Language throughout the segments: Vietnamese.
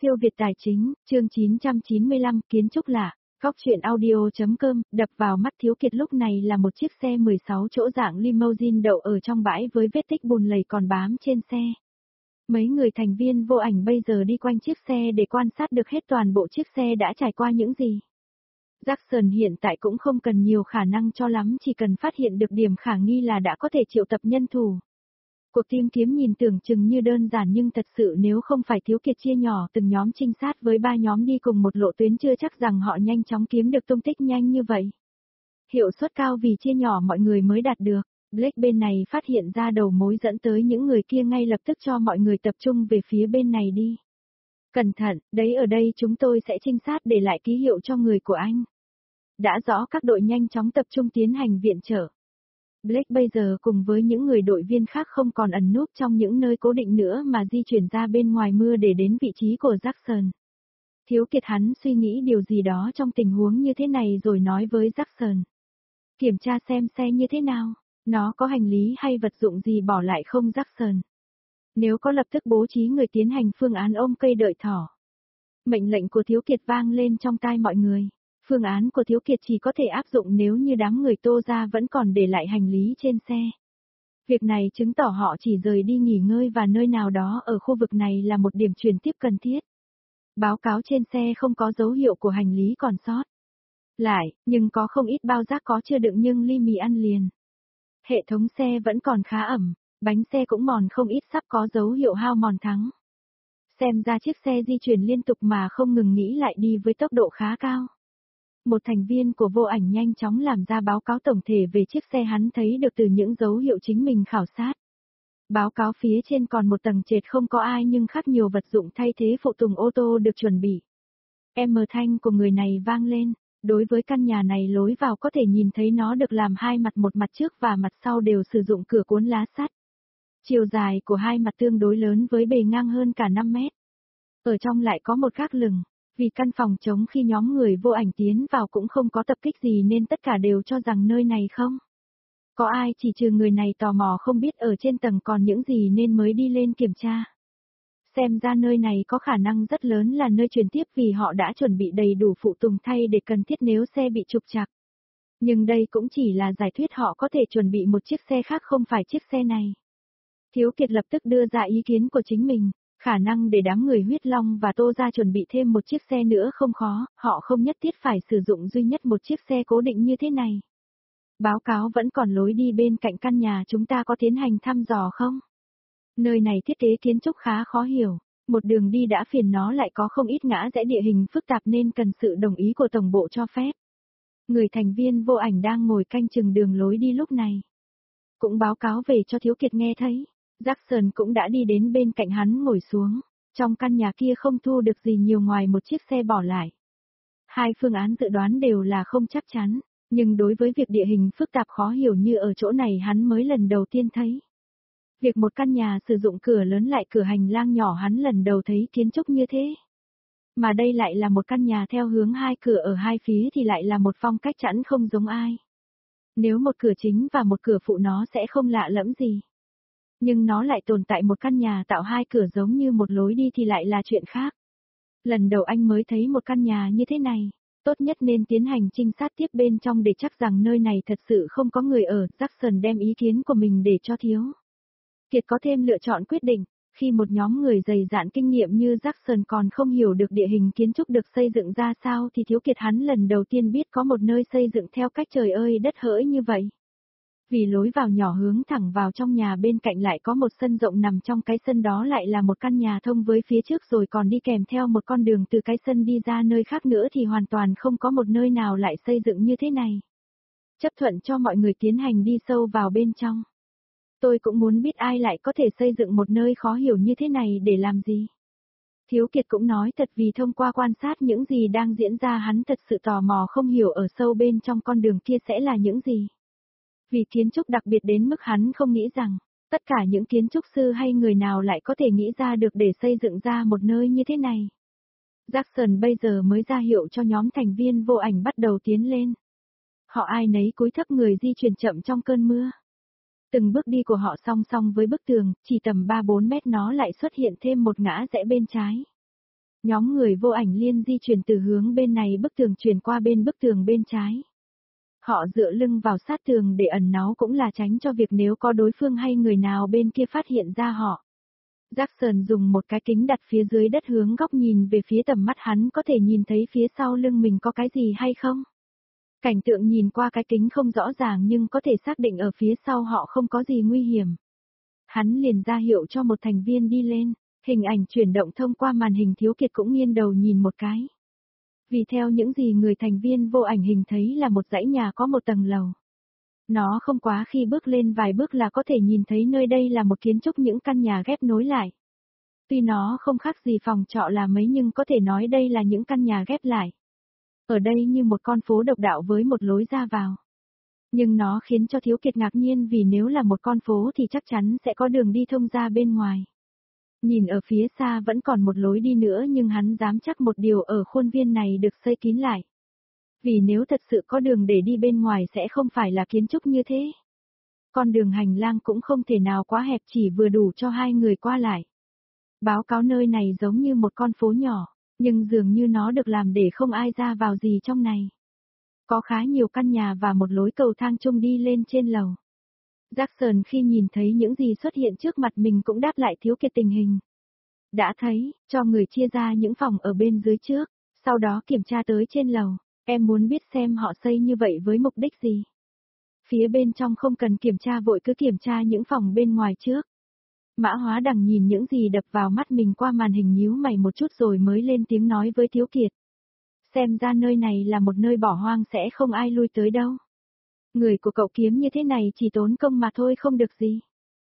Siêu Việt Tài Chính, chương 995, kiến trúc lạ. Góc truyện audio.com, đập vào mắt Thiếu Kiệt lúc này là một chiếc xe 16 chỗ dạng limousine đậu ở trong bãi với vết tích bùn lầy còn bám trên xe. Mấy người thành viên vô ảnh bây giờ đi quanh chiếc xe để quan sát được hết toàn bộ chiếc xe đã trải qua những gì. Jackson hiện tại cũng không cần nhiều khả năng cho lắm, chỉ cần phát hiện được điểm khả nghi là đã có thể triệu tập nhân thủ. Cuộc tìm kiếm nhìn tưởng chừng như đơn giản nhưng thật sự nếu không phải Thiếu Kiệt chia nhỏ từng nhóm trinh sát với 3 nhóm đi cùng một lộ tuyến chưa chắc rằng họ nhanh chóng kiếm được tung tích nhanh như vậy. Hiệu suất cao vì chia nhỏ mọi người mới đạt được. Blake bên này phát hiện ra đầu mối dẫn tới những người kia ngay lập tức cho mọi người tập trung về phía bên này đi. Cẩn thận, đấy ở đây chúng tôi sẽ trinh sát để lại ký hiệu cho người của anh. Đã rõ, các đội nhanh chóng tập trung tiến hành viện trợ. Blake bây giờ cùng với những người đội viên khác không còn ẩn núp trong những nơi cố định nữa mà di chuyển ra bên ngoài mưa để đến vị trí của Jackson. Thiếu Kiệt hắn suy nghĩ điều gì đó trong tình huống như thế này rồi nói với Jackson. Kiểm tra xem xe như thế nào, nó có hành lý hay vật dụng gì bỏ lại không Jackson. Nếu có lập tức bố trí người tiến hành phương án ôm cây đợi thỏ. Mệnh lệnh của Thiếu Kiệt vang lên trong tai mọi người. Phương án của Thiếu Kiệt chỉ có thể áp dụng nếu như đám người Tô gia vẫn còn để lại hành lý trên xe. Việc này chứng tỏ họ chỉ rời đi nghỉ ngơi và nơi nào đó ở khu vực này là một điểm chuyển tiếp cần thiết. Báo cáo trên xe không có dấu hiệu của hành lý còn sót lại, nhưng có không ít bao rác có chưa đựng nhưng ly mì ăn liền. Hệ thống xe vẫn còn khá ẩm, bánh xe cũng mòn không ít sắp có dấu hiệu hao mòn thắng. Xem ra chiếc xe di chuyển liên tục mà không ngừng nghĩ lại đi với tốc độ khá cao. Một thành viên của vô ảnh nhanh chóng làm ra báo cáo tổng thể về chiếc xe hắn thấy được từ những dấu hiệu chính mình khảo sát. Báo cáo phía trên còn một tầng trệt không có ai nhưng khắc nhiều vật dụng thay thế phụ tùng ô tô được chuẩn bị. Thanh của người này vang lên, đối với căn nhà này lối vào có thể nhìn thấy nó được làm hai mặt, một mặt trước và mặt sau đều sử dụng cửa cuốn lá sắt. Chiều dài của hai mặt tương đối lớn với bề ngang hơn cả 5 mét. Ở trong lại có một gác lửng. Vì căn phòng trống khi nhóm người vô ảnh tiến vào cũng không có tập kích gì nên tất cả đều cho rằng nơi này không có ai, chỉ trừ người này tò mò không biết ở trên tầng còn những gì nên mới đi lên kiểm tra. Xem ra nơi này có khả năng rất lớn là nơi truyền tiếp vì họ đã chuẩn bị đầy đủ phụ tùng thay để cần thiết nếu xe bị trục trặc. Nhưng đây cũng chỉ là giải thuyết, họ có thể chuẩn bị một chiếc xe khác không phải chiếc xe này. Thiếu Kiệt lập tức đưa ra ý kiến của chính mình. Khả năng để đám người huyết long và Tô gia chuẩn bị thêm một chiếc xe nữa không khó, họ không nhất thiết phải sử dụng duy nhất một chiếc xe cố định như thế này. Báo cáo vẫn còn lối đi bên cạnh căn nhà, chúng ta có tiến hành thăm dò không? Nơi này thiết kế kiến trúc khá khó hiểu, một đường đi đã phiền nó lại có không ít ngã rẽ địa hình phức tạp nên cần sự đồng ý của tổng bộ cho phép. Người thành viên vô ảnh đang ngồi canh chừng đường lối đi lúc này. Cũng báo cáo về cho Thiếu Kiệt nghe thấy. Jackson cũng đã đi đến bên cạnh hắn ngồi xuống. Trong căn nhà kia không thu được gì nhiều ngoài một chiếc xe bỏ lại. Hai phương án dự đoán đều là không chắc chắn, nhưng đối với việc địa hình phức tạp khó hiểu như ở chỗ này hắn mới lần đầu tiên thấy. Việc một căn nhà sử dụng cửa lớn lại cửa hành lang nhỏ hắn lần đầu thấy kiến trúc như thế. Mà đây lại là một căn nhà theo hướng hai cửa ở hai phía thì lại là một phong cách chẵn không giống ai. Nếu một cửa chính và một cửa phụ nó sẽ không lạ lẫm gì. Nhưng nó lại tồn tại một căn nhà tạo hai cửa giống như một lối đi thì lại là chuyện khác. Lần đầu anh mới thấy một căn nhà như thế này, tốt nhất nên tiến hành trinh sát tiếp bên trong để chắc rằng nơi này thật sự không có người ở. Jackson đem ý kiến của mình để cho Thiếu Kiệt có thêm lựa chọn quyết định. Khi một nhóm người dày dạn kinh nghiệm như Jackson còn không hiểu được địa hình kiến trúc được xây dựng ra sao thì Thiếu Kiệt hắn lần đầu tiên biết có một nơi xây dựng theo cách trời ơi đất hỡi như vậy. Vì lối vào nhỏ hướng thẳng vào trong nhà, bên cạnh lại có một sân rộng, nằm trong cái sân đó lại là một căn nhà thông với phía trước rồi còn đi kèm theo một con đường từ cái sân đi ra nơi khác nữa thì hoàn toàn không có một nơi nào lại xây dựng như thế này. Chấp thuận cho mọi người tiến hành đi sâu vào bên trong. Tôi cũng muốn biết ai lại có thể xây dựng một nơi khó hiểu như thế này để làm gì. Thiếu Kiệt cũng nói thật vì thông qua quan sát những gì đang diễn ra hắn thật sự tò mò không hiểu ở sâu bên trong con đường kia sẽ là những gì. Vì kiến trúc đặc biệt đến mức hắn không nghĩ rằng, tất cả những kiến trúc sư hay người nào lại có thể nghĩ ra được để xây dựng ra một nơi như thế này. Jackson bây giờ mới ra hiệu cho nhóm thành viên vô ảnh bắt đầu tiến lên. Họ ai nấy cúi thấp người di chuyển chậm trong cơn mưa. Từng bước đi của họ song song với bức tường, chỉ tầm 3-4 mét nó lại xuất hiện thêm một ngã rẽ bên trái. Nhóm người Vô Ảnh Liên di chuyển từ hướng bên này bức tường chuyển qua bên bức tường bên trái. Họ dựa lưng vào sát tường để ẩn náu cũng là tránh cho việc nếu có đối phương hay người nào bên kia phát hiện ra họ. Jackson dùng một cái kính đặt phía dưới đất hướng góc nhìn về phía tầm mắt hắn có thể nhìn thấy phía sau lưng mình có cái gì hay không. Cảnh tượng nhìn qua cái kính không rõ ràng nhưng có thể xác định ở phía sau họ không có gì nguy hiểm. Hắn liền ra hiệu cho một thành viên đi lên, hình ảnh chuyển động thông qua màn hình. Thiếu Kiệt cũng nghiêng đầu nhìn một cái. Vì theo những gì người thành viên Vô Ảnh Hình thấy là một dãy nhà có một tầng lầu. Nó không quá khi bước lên vài bước là có thể nhìn thấy nơi đây là một kiến trúc những căn nhà ghép nối lại. Tuy nó không khác gì phòng trọ là mấy nhưng có thể nói đây là những căn nhà ghép lại. Ở đây như một con phố độc đạo với một lối ra vào. Nhưng nó khiến cho Thiếu Kiệt ngạc nhiên vì nếu là một con phố thì chắc chắn sẽ có đường đi thông ra bên ngoài. Nhìn ở phía xa vẫn còn một lối đi nữa nhưng hắn dám chắc một điều ở khuôn viên này được xây kín lại. Vì nếu thật sự có đường để đi bên ngoài sẽ không phải là kiến trúc như thế. Con đường hành lang cũng không thể nào quá hẹp chỉ vừa đủ cho hai người qua lại. Báo cáo nơi này giống như một con phố nhỏ, nhưng dường như nó được làm để không ai ra vào gì trong này. Có khá nhiều căn nhà và một lối cầu thang chung đi lên trên lầu. Jackson khi nhìn thấy những gì xuất hiện trước mặt mình cũng đáp lại Thiếu Kiệt tình hình. Đã thấy, cho người chia ra những phòng ở bên dưới trước, sau đó kiểm tra tới trên lầu. Em muốn biết xem họ xây như vậy với mục đích gì. Phía bên trong không cần kiểm tra vội cứ kiểm tra những phòng bên ngoài trước. Mã Hóa Đằng nhìn những gì đập vào mắt mình qua màn hình nhíu mày một chút rồi mới lên tiếng nói với Thiếu Kiệt. Xem ra nơi này là một nơi bỏ hoang sẽ không ai lui tới đâu. Người của cậu kiếm như thế này chỉ tốn công mà thôi không được gì.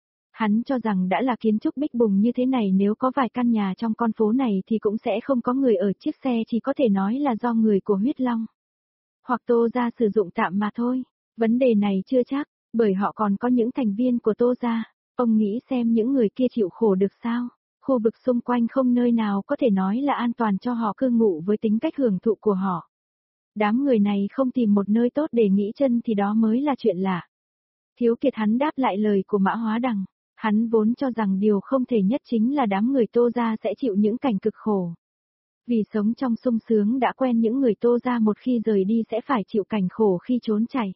Hắn cho rằng đã là kiến trúc bích bùng như thế này nếu có vài căn nhà trong con phố này thì cũng sẽ không có người ở chiếc xe chỉ có thể nói là do người của huyết long. Hoặc Tô gia sử dụng tạm mà thôi. Vấn đề này chưa chắc, bởi họ còn có những thành viên của Tô gia. Ông nghĩ xem những người kia chịu khổ được sao? Khu vực xung quanh không nơi nào có thể nói là an toàn cho họ cư ngụ với tính cách hưởng thụ của họ. Đám người này không tìm một nơi tốt để nghỉ chân thì đó mới là chuyện lạ. Thiếu Kiệt hắn đáp lại lời của Mã Hóa Đằng. Hắn vốn cho rằng điều không thể nhất chính là đám người Tô gia sẽ chịu những cảnh cực khổ. Vì sống trong sung sướng đã quen những người Tô gia một khi rời đi sẽ phải chịu cảnh khổ khi trốn chạy.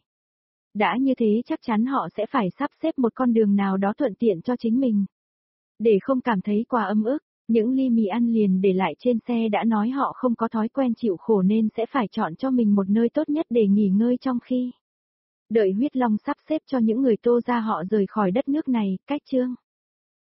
Đã như thế chắc chắn họ sẽ phải sắp xếp một con đường nào đó thuận tiện cho chính mình. Để không cảm thấy quá ấm ức, những ly mì ăn liền để lại trên xe đã nói họ không có thói quen chịu khổ nên sẽ phải chọn cho mình một nơi tốt nhất để nghỉ ngơi trong khi đợi huyết long sắp xếp cho những người Tô gia họ rời khỏi đất nước này. Cách chương